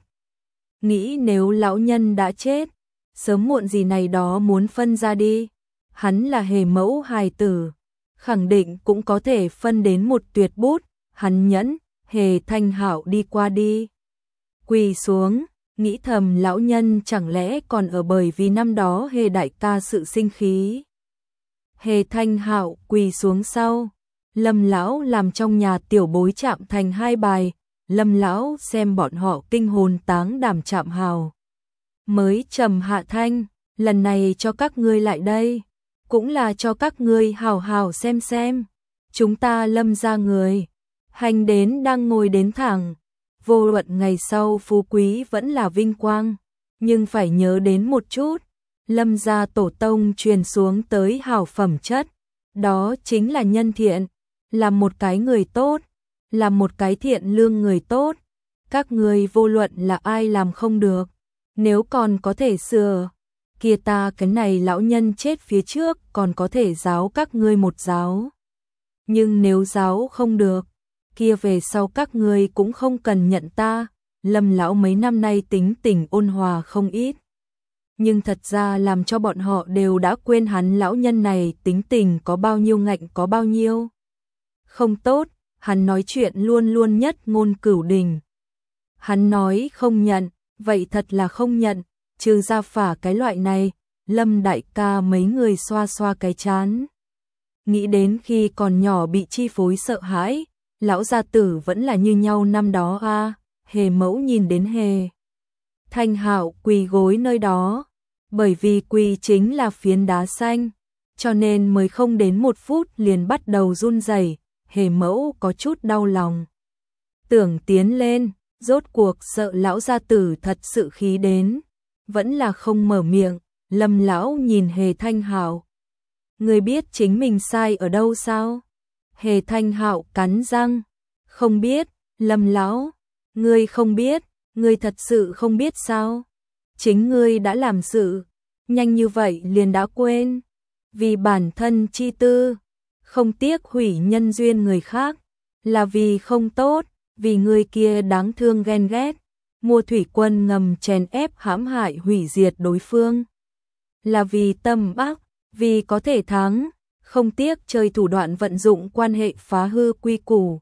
nghĩ nếu lão nhân đã chết, sớm muộn gì này đó muốn phân ra đi. Hắn là Hề Mẫu hài tử, khẳng định cũng có thể phân đến một tuyệt bút. Hắn nhẫn, Hề Thanh Hạo đi qua đi, quỳ xuống, nghĩ thầm lão nhân chẳng lẽ còn ở bởi vì năm đó Hề đại ca sự sinh khí. Hề Thanh Hạo quỳ xuống sau, Lâm lão làm trong nhà tiểu bối chạm thành hai bài. Lâm lão xem bọn họ kinh hồn táng đảm chạm hào, mới trầm hạ thanh, lần này cho các ngươi lại đây, cũng là cho các ngươi hào hào xem xem, chúng ta Lâm gia người, hành đến đang ngồi đến thẳng, vô luận ngày sau phú quý vẫn là vinh quang, nhưng phải nhớ đến một chút, Lâm gia tổ tông truyền xuống tới hào phẩm chất, đó chính là nhân thiện, là một cái người tốt, là một cái thiện lương người tốt, các ngươi vô luận là ai làm không được, nếu còn có thể sửa, kia ta cái này lão nhân chết phía trước còn có thể giáo các ngươi một giáo. Nhưng nếu giáo không được, kia về sau các ngươi cũng không cần nhận ta. Lâm lão mấy năm nay tính tình ôn hòa không ít, nhưng thật ra làm cho bọn họ đều đã quên hắn lão nhân này tính tình có bao nhiêu ngạnh có bao nhiêu không tốt. Hắn nói chuyện luôn luôn nhất ngôn cửu đình, hắn nói không nhận, vậy thật là không nhận. Trừ ra phả cái loại này, Lâm đại ca mấy người xoa xoa cái chán. Nghĩ đến khi còn nhỏ bị chi phối sợ hãi, lão gia tử vẫn là như nhau năm đó a. À. Hề Mẫu nhìn đến Hề Thanh Hạo quỳ gối nơi đó, bởi vì quỳ chính là phiến đá xanh, cho nên mới không đến một phút liền bắt đầu run rẩy. Hề Mẫu có chút đau lòng, tưởng tiến lên, rốt cuộc sợ lão gia tử thật sự khí đến, vẫn là không mở miệng. Lâm lão nhìn Hề Thanh Hạo, ngươi biết chính mình sai ở đâu sao? Hề Thanh Hạo cắn răng, không biết. Lâm lão, ngươi không biết, ngươi thật sự không biết sao? Chính ngươi đã làm sự, nhanh như vậy liền đã quên, vì bản thân chi tư, không tiếc hủy nhân duyên người khác, là vì không tốt, vì người kia đáng thương ghen ghét, mua thủy quân ngầm chèn ép hãm hại hủy diệt đối phương. Là vì tâm ác, vì có thể thắng, không tiếc chơi thủ đoạn vận dụng quan hệ phá hư quy củ.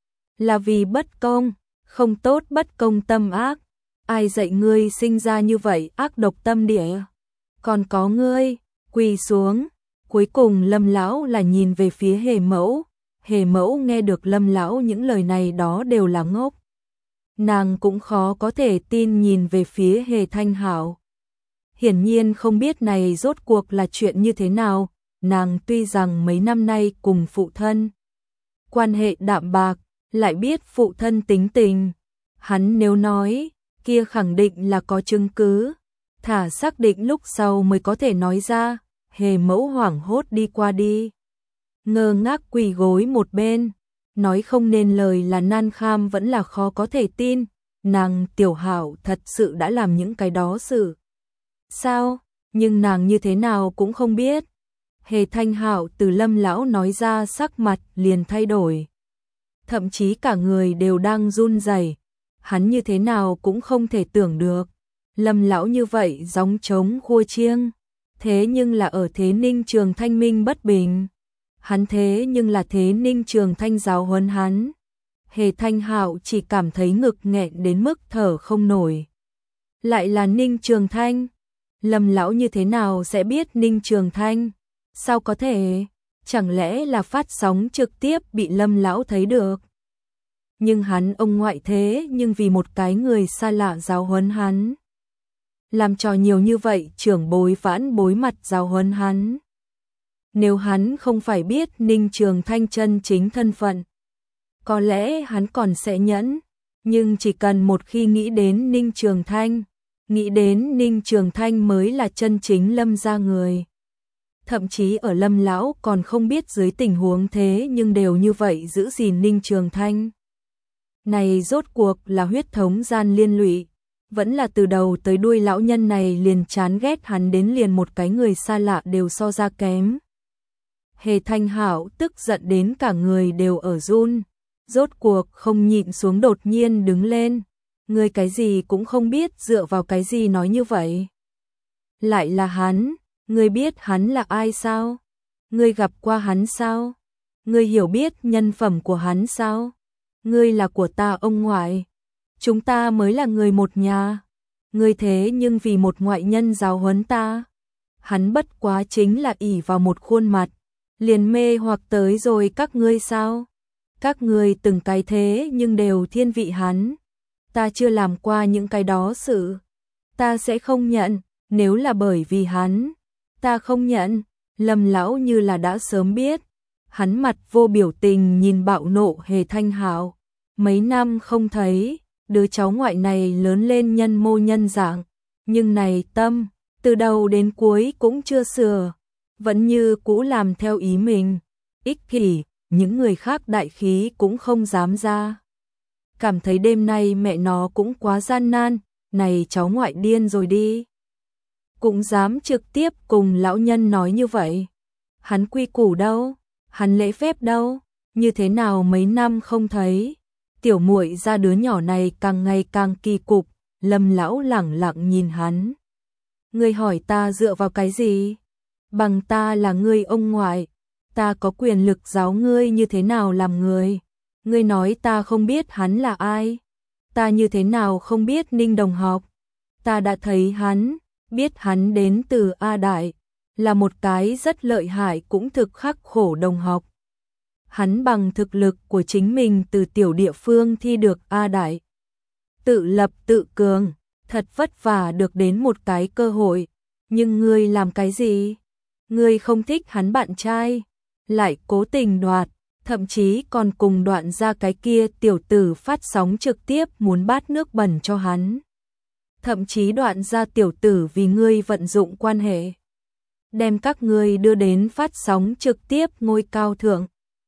Là vì bất công, không tốt bất công tâm ác. Ai dạy ngươi sinh ra như vậy ác độc tâm địa? Còn có ngươi, quỳ xuống. Cuối cùng Lâm lão là nhìn về phía Hề Mẫu. Hề Mẫu nghe được Lâm lão những lời này đó đều là ngốc. Nàng cũng khó có thể tin nhìn về phía Hề Thanh Hạo. Hiển nhiên không biết này rốt cuộc là chuyện như thế nào. Nàng tuy rằng mấy năm nay cùng phụ thân quan hệ đạm bạc, lại biết phụ thân tính tình. Hắn nếu nói, kia khẳng định là có chứng cứ. Thả xác định lúc sau mới có thể nói ra. Hề Mẫu hoảng hốt đi qua đi, ngơ ngác quỳ gối một bên, nói không nên lời là nan kham vẫn là khó có thể tin. Nàng Tiểu Hạo thật sự đã làm những cái đó sự. Sao? Nhưng nàng như thế nào cũng không biết. Hề Thanh Hạo từ Lâm lão nói ra sắc mặt liền thay đổi. Thậm chí cả người đều đang run rẩy. Hắn như thế nào cũng không thể tưởng được. Lâm lão như vậy gióng trống khua chiêng. Thế nhưng là ở Thế Ninh Trường Thanh minh bất bình. Hắn thế nhưng là Thế Ninh Trường Thanh giáo huấn hắn. Hề Thanh Hạo chỉ cảm thấy ngực nghẹn đến mức thở không nổi. Lại là Ninh Trường Thanh. Lâm lão như thế nào sẽ biết Ninh Trường Thanh? Sao có thể? Chẳng lẽ là phát sóng trực tiếp bị Lâm lão thấy được? Nhưng hắn ông ngoại thế nhưng vì một cái người xa lạ giáo huấn hắn. Làm trò nhiều như vậy trưởng bối vãn bối mặt giáo huấn hắn. Nếu hắn không phải biết Ninh Trường Thanh chân chính thân phận, có lẽ hắn còn sẽ nhẫn. Nhưng chỉ cần một khi nghĩ đến Ninh Trường Thanh, nghĩ đến Ninh Trường Thanh mới là chân chính Lâm gia người. Thậm chí ở Lâm lão còn không biết dưới tình huống thế nhưng đều như vậy giữ gìn Ninh Trường Thanh. Này rốt cuộc là huyết thống gian liên lụy, vẫn là từ đầu tới đuôi lão nhân này liền chán ghét hắn đến liền một cái người xa lạ đều so ra kém. Hề Thanh Hạo tức giận đến cả người đều ở run, rốt cuộc không nhịn xuống đột nhiên đứng lên. Ngươi cái gì cũng không biết dựa vào cái gì nói như vậy? Lại là hắn, ngươi biết hắn là ai sao? Ngươi gặp qua hắn sao? Ngươi hiểu biết nhân phẩm của hắn sao? Ngươi là của ta ông ngoại. Chúng ta mới là người một nhà. Ngươi thế nhưng vì một ngoại nhân giáo huấn ta. Hắn bất quá chính là ỷ vào một khuôn mặt, liền mê hoặc tới rồi các ngươi sao? Các ngươi từng cái thế nhưng đều thiên vị hắn. Ta chưa làm qua những cái đó sự. Ta sẽ không nhận, nếu là bởi vì hắn. Ta không nhận. Lâm lão như là đã sớm biết. Hắn mặt vô biểu tình nhìn bạo nộ Hề Thanh Hạo. Mấy năm không thấy, đứa cháu ngoại này lớn lên nhân mô nhân dạng. Nhưng này tâm, từ đầu đến cuối cũng chưa sửa. Vẫn như cũ làm theo ý mình. Ích kỷ, những người khác đại khí cũng không dám ra. Cảm thấy đêm nay mẹ nó cũng quá gian nan, này cháu ngoại điên rồi đi. Cũng dám trực tiếp cùng lão nhân nói như vậy. Hắn quy củ đâu? Hắn lễ phép đâu? Như thế nào mấy năm không thấy? Tiểu muội ra đứa nhỏ này càng ngày càng kỳ cục. Lâm lão lẳng lặng nhìn hắn. Ngươi hỏi ta dựa vào cái gì? Bằng ta là ngươi ông ngoại, ta có quyền lực giáo ngươi như thế nào làm người. Ngươi nói ta không biết hắn là ai. Ta như thế nào không biết Ninh đồng học. Ta đã thấy hắn, biết hắn đến từ A Đại, là một cái rất lợi hại cũng thực khắc khổ đồng học. Hắn bằng thực lực của chính mình từ tiểu địa phương thi được A Đại. Tự lập tự cường, thật vất vả được đến một cái cơ hội. Nhưng ngươi làm cái gì? Ngươi không thích hắn bạn trai, lại cố tình đoạt, thậm chí còn cùng Đoạn Gia cái kia tiểu tử phát sóng trực tiếp muốn bát nước bẩn cho hắn. Thậm chí Đoạn Gia tiểu tử vì ngươi vận dụng quan hệ, đem các ngươi đưa đến phát sóng trực tiếp ngôi cao thượng.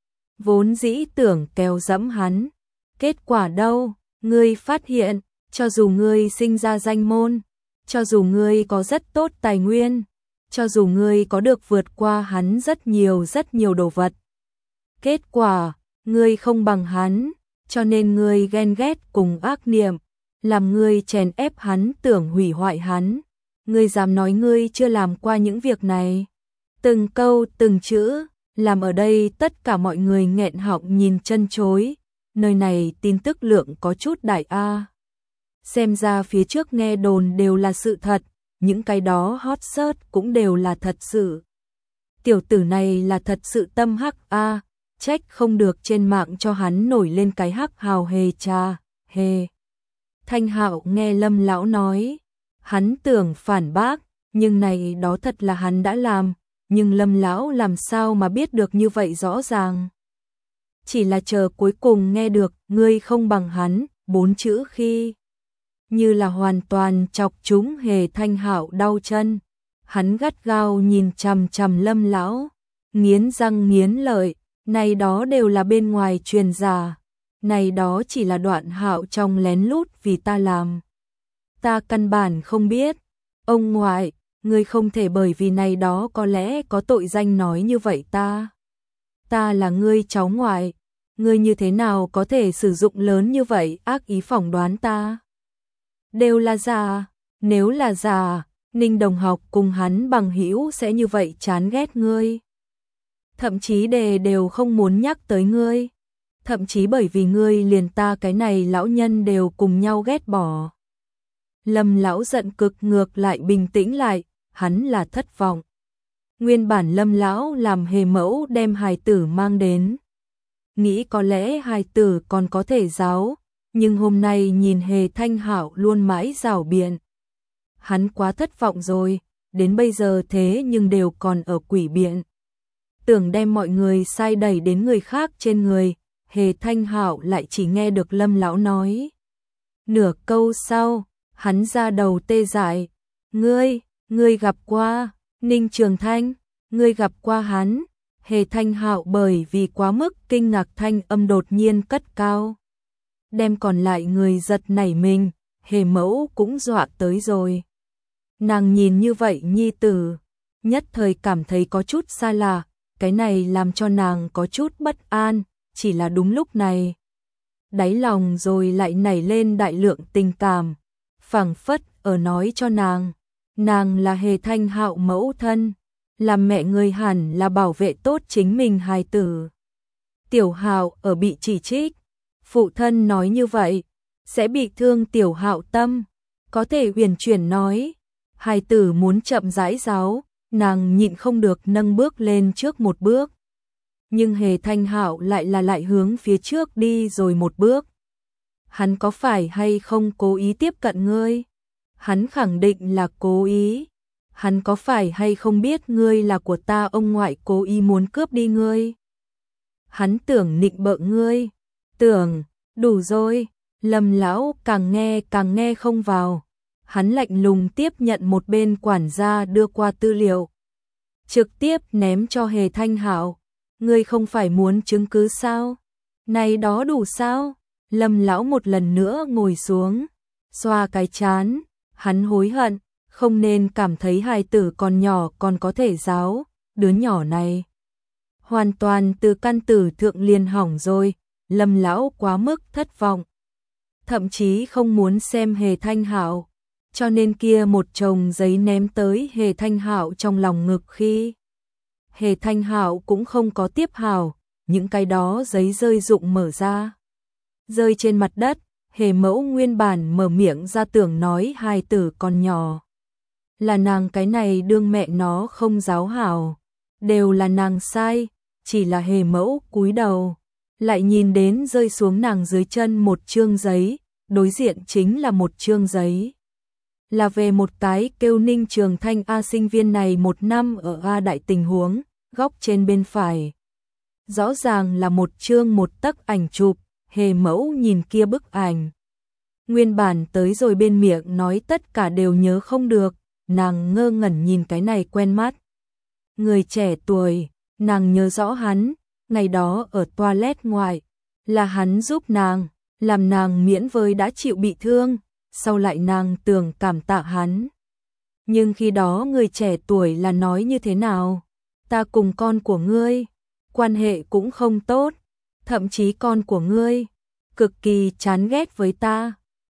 Vốn dĩ tưởng kéo dẫm hắn, kết quả đâu? Ngươi phát hiện, cho dù ngươi sinh ra danh môn, cho dù ngươi có rất tốt tài nguyên, cho dù ngươi có được vượt qua hắn rất nhiều rất nhiều đồ vật, kết quả, ngươi không bằng hắn, cho nên ngươi ghen ghét cùng ác niệm, làm ngươi chèn ép hắn, tưởng hủy hoại hắn. Ngươi dám nói ngươi chưa làm qua những việc này? Từng câu từng chữ, làm ở đây tất cả mọi người nghẹn họng nhìn chân chối. Nơi này tin tức lượng có chút đại a. Xem ra phía trước nghe đồn đều là sự thật, những cái đó hot search cũng đều là thật sự. Tiểu tử này là thật sự tâm hắc a, trách không được trên mạng cho hắn nổi lên cái hắc hào hề cha, hề. Thanh Hạo nghe Lâm lão nói, hắn tưởng phản bác, nhưng này đó thật là hắn đã làm, nhưng Lâm lão làm sao mà biết được như vậy rõ ràng. Chỉ là chờ cuối cùng nghe được ngươi không bằng hắn, bốn chữ khi như là hoàn toàn chọc trúng Hề Thanh Hạo đau chân. Hắn gắt gao nhìn chằm chằm Lâm lão, nghiến răng nghiến lợi, này đó đều là bên ngoài truyền giả, này đó chỉ là Đoạn Hạo trong lén lút vì ta làm. Ta căn bản không biết, ông ngoại, ngươi không thể bởi vì này đó có lẽ có tội danh nói như vậy ta. Ta là ngươi cháu ngoại, ngươi như thế nào có thể sử dụng lớn như vậy ác ý phỏng đoán ta? Đều là giả, nếu là giả, Ninh đồng học cùng hắn bằng hữu sẽ như vậy chán ghét ngươi. Thậm chí đề đều không muốn nhắc tới ngươi. Thậm chí bởi vì ngươi liền ta cái này lão nhân đều cùng nhau ghét bỏ. Lâm lão giận cực ngược lại bình tĩnh lại, hắn là thất vọng. Nguyên bản Lâm lão làm Hề mẫu đem hài tử mang đến. Nghĩ có lẽ hài tử còn có thể giáo, nhưng hôm nay nhìn Hề Thanh Hạo luôn mãi rảo biện. Hắn quá thất vọng rồi, đến bây giờ thế nhưng đều còn ở quỷ biện. Tưởng đem mọi người sai đẩy đến người khác trên người, Hề Thanh Hạo lại chỉ nghe được Lâm lão nói. Nửa câu sau, hắn ra đầu tê dại, ngươi, ngươi gặp qua, Ninh Trường Thanh, ngươi gặp qua hắn. Hề Thanh Hạo bởi vì quá mức kinh ngạc thanh âm đột nhiên cất cao. Đem còn lại người giật nảy mình, Hề mẫu cũng dọa tới rồi. Nàng nhìn như vậy nhi tử, nhất thời cảm thấy có chút xa lạ, cái này làm cho nàng có chút bất an, chỉ là đúng lúc này. Đáy lòng rồi lại nảy lên đại lượng tình cảm, phảng phất ở nói cho nàng, nàng là Hề Thanh Hạo mẫu thân, làm mẹ người hẳn là bảo vệ tốt chính mình hài tử. Tiểu Hạo ở bị chỉ trích, phụ thân nói như vậy, sẽ bị thương Tiểu Hạo tâm, có thể huyền chuyển nói. Hài tử muốn chậm rãi giáo, nàng nhịn không được nâng bước lên trước một bước. Nhưng Hề Thanh Hạo lại là lại hướng phía trước đi rồi một bước. Hắn có phải hay không cố ý tiếp cận ngươi? Hắn khẳng định là cố ý. Hắn có phải hay không biết ngươi là của ta, ông ngoại cố ý muốn cướp đi ngươi? Hắn tưởng nịnh bợ ngươi. Tưởng, đủ rồi. Lâm lão càng nghe càng nghe không vào. Hắn lạnh lùng tiếp nhận một bên quản gia đưa qua tư liệu. Trực tiếp ném cho Hề Thanh Hạo. Ngươi không phải muốn chứng cứ sao? Này đó đủ sao? Lâm lão một lần nữa ngồi xuống, xoa cái chán, hắn hối hận, không nên cảm thấy hài tử còn nhỏ còn có thể giáo, đứa nhỏ này. Hoàn toàn từ căn tử thượng liền hỏng rồi, Lâm lão quá mức thất vọng. Thậm chí không muốn xem Hề Thanh Hạo, cho nên kia một chồng giấy ném tới Hề Thanh Hạo trong lòng ngực khi. Hề Thanh Hạo cũng không có tiếp hảo, những cái đó giấy rơi rụng mở ra. Rơi trên mặt đất, Hề mẫu nguyên bản mở miệng ra tưởng nói hài tử còn nhỏ. Là nàng cái này đương mẹ nó không giáo hảo, đều là nàng sai, chỉ là Hề mẫu cúi đầu. Lại nhìn đến rơi xuống nàng dưới chân một chương giấy, đối diện chính là một chương giấy. Là về một cái kêu Ninh Trường Thanh A sinh viên này một năm ở A đại tình huống, góc trên bên phải. Rõ ràng là một chương một tấc ảnh chụp, Hề mẫu nhìn kia bức ảnh. Nguyên bản tới rồi bên miệng nói tất cả đều nhớ không được, nàng ngơ ngẩn nhìn cái này quen mắt. Người trẻ tuổi, nàng nhớ rõ hắn, ngày đó ở toilet ngoài, là hắn giúp nàng, làm nàng miễn với đã chịu bị thương, sau lại nàng tưởng cảm tạ hắn. Nhưng khi đó người trẻ tuổi là nói như thế nào? Ta cùng con của ngươi, quan hệ cũng không tốt, thậm chí con của ngươi, cực kỳ chán ghét với ta.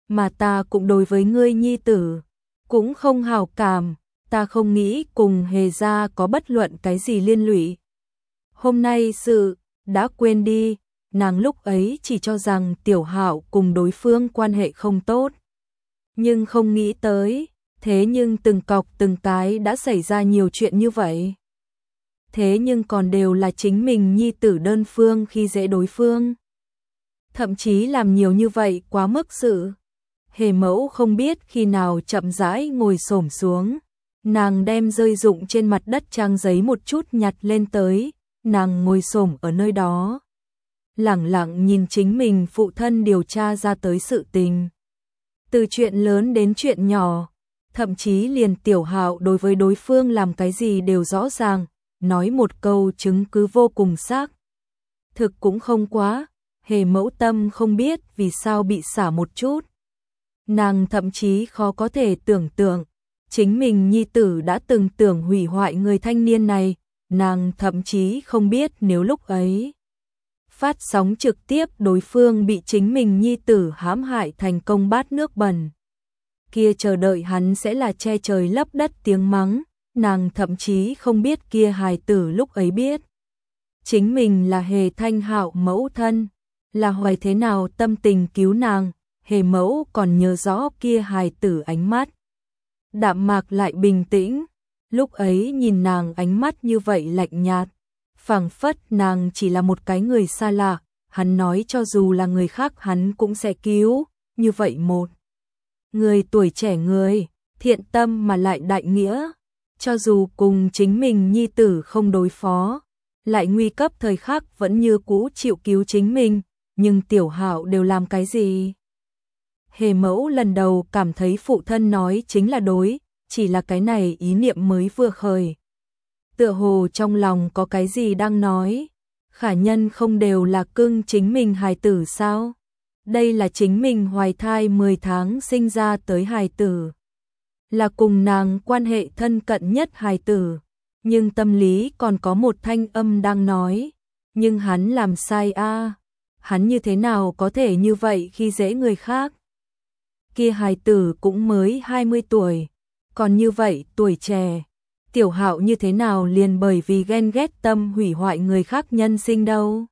mà ta cũng đối với ngươi nhi tử cũng không hảo cảm, ta không nghĩ cùng Hề gia có bất luận cái gì liên lụy. Hôm nay sự đã quên đi, nàng lúc ấy chỉ cho rằng Tiểu Hạo cùng đối phương quan hệ không tốt, nhưng không nghĩ tới, thế nhưng từng cọc từng cái đã xảy ra nhiều chuyện như vậy. Thế nhưng còn đều là chính mình nhi tử đơn phương khi dễ đối phương. Thậm chí làm nhiều như vậy quá mức sự. Hề mẫu không biết khi nào chậm rãi ngồi xổm xuống, nàng đem rơi rụng trên mặt đất trang giấy một chút nhặt lên tới, nàng ngồi xổm ở nơi đó, lẳng lặng nhìn chính mình phụ thân điều tra ra tới sự tình. Từ chuyện lớn đến chuyện nhỏ, thậm chí liền Tiểu Hạo đối với đối phương làm cái gì đều rõ ràng, nói một câu chứng cứ vô cùng xác thực cũng không quá. Hề mẫu tâm không biết vì sao bị xả một chút. Nàng thậm chí khó có thể tưởng tượng, chính mình nhi tử đã từng tưởng hủy hoại người thanh niên này, nàng thậm chí không biết nếu lúc ấy phát sóng trực tiếp đối phương bị chính mình nhi tử hãm hại thành công bát nước bẩn. Kia chờ đợi hắn sẽ là che trời lấp đất tiếng mắng, nàng thậm chí không biết kia hài tử lúc ấy biết. Chính mình là Hề Thanh Hạo mẫu thân, là hoài thế nào tâm tình cứu nàng, Hề mẫu còn nhớ rõ kia hài tử ánh mắt. Đạm mạc lại bình tĩnh, lúc ấy nhìn nàng ánh mắt như vậy lạnh nhạt, phảng phất nàng chỉ là một cái người xa lạ, hắn nói cho dù là người khác hắn cũng sẽ cứu, như vậy một người tuổi trẻ người, thiện tâm mà lại đại nghĩa, cho dù cùng chính mình nhi tử không đối phó, lại nguy cấp thời khắc vẫn như cũ chịu cứu chính mình, nhưng Tiểu Hạo đều làm cái gì? Hề mẫu lần đầu cảm thấy phụ thân nói chính là đối, chỉ là cái này ý niệm mới vừa khởi. Tựa hồ trong lòng có cái gì đang nói, khả nhân không đều là cưng chính mình hài tử sao? Đây là chính mình hoài thai mười tháng sinh ra tới hài tử, là cùng nàng quan hệ thân cận nhất hài tử, nhưng tâm lý còn có một thanh âm đang nói, nhưng hắn làm sai a, à? Hắn như thế nào có thể như vậy khi dễ người khác? Kia hài tử cũng mới hai mươi tuổi, còn như vậy tuổi trẻ, Tiểu Hạo như thế nào liền bởi vì ghen ghét tâm hủy hoại người khác nhân sinh đâu?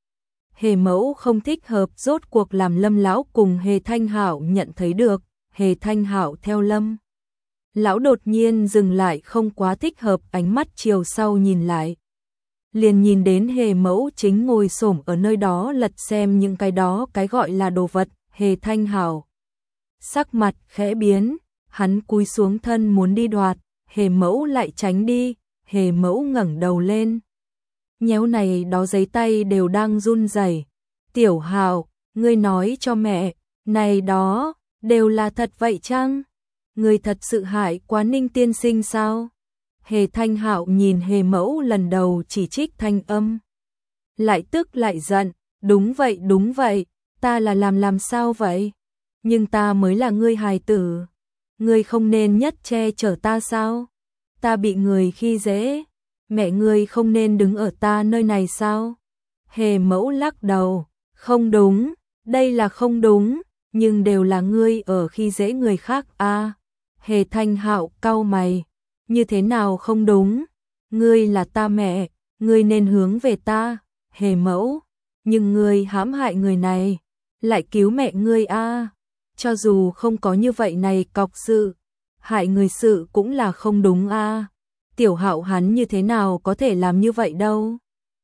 Hề mẫu không thích hợp rốt cuộc làm Lâm lão cùng Hề Thanh Hạo nhận thấy được, Hề Thanh Hạo theo Lâm lão đột nhiên dừng lại không quá thích hợp, ánh mắt chiều sau nhìn lại, liền nhìn đến Hề mẫu chính ngồi xổm ở nơi đó lật xem những cái đó cái gọi là đồ vật. Hề Thanh Hạo sắc mặt khẽ biến, hắn cúi xuống thân muốn đi đoạt, Hề mẫu lại tránh đi, Hề mẫu ngẩng đầu lên, nhéo này đó giấy tay đều đang run rẩy. Tiểu Hạo, ngươi nói cho mẹ, này đó đều là thật vậy chăng? Ngươi thật sự hại quá Ninh tiên sinh sao? Hề Thanh Hạo nhìn Hề mẫu lần đầu chỉ trích thanh âm, lại tức lại giận, đúng vậy đúng vậy, ta là làm làm sao vậy? Nhưng ta mới là ngươi hài tử, ngươi không nên nhất che chở ta sao? Ta bị người khi dễ, mẹ ngươi không nên đứng ở ta nơi này sao? Hề mẫu lắc đầu, không đúng, đây là không đúng, nhưng đều là ngươi ở khi dễ người khác a. À, Hề Thanh Hạo cau mày, như thế nào không đúng? Ngươi là ta mẹ, ngươi nên hướng về ta. Hề mẫu, nhưng ngươi hãm hại người này, lại cứu mẹ ngươi a. À, cho dù không có như vậy này cọc sự, hại người sự cũng là không đúng a. À, Tiểu Hạo hắn như thế nào có thể làm như vậy đâu?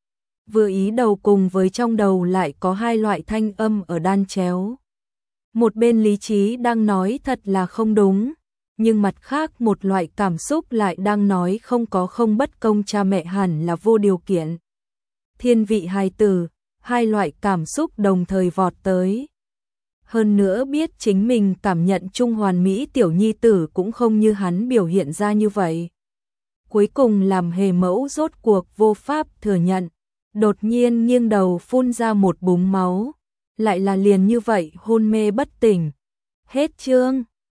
Vừa ý đầu cùng với trong đầu lại có hai loại thanh âm ở đan chéo. Một bên lý trí đang nói thật là không đúng, nhưng mặt khác một loại cảm xúc lại đang nói không có không bất công, cha mẹ hẳn là vô điều kiện thiên vị hài tử, hai loại cảm xúc đồng thời vọt tới. Hơn nữa biết chính mình cảm nhận chung hoàn mỹ tiểu nhi tử cũng không như hắn biểu hiện ra như vậy. Cuối cùng làm Hề mẫu rốt cuộc vô pháp thừa nhận, đột nhiên nghiêng đầu phun ra một búng máu, lại là liền như vậy hôn mê bất tỉnh. Hết chương.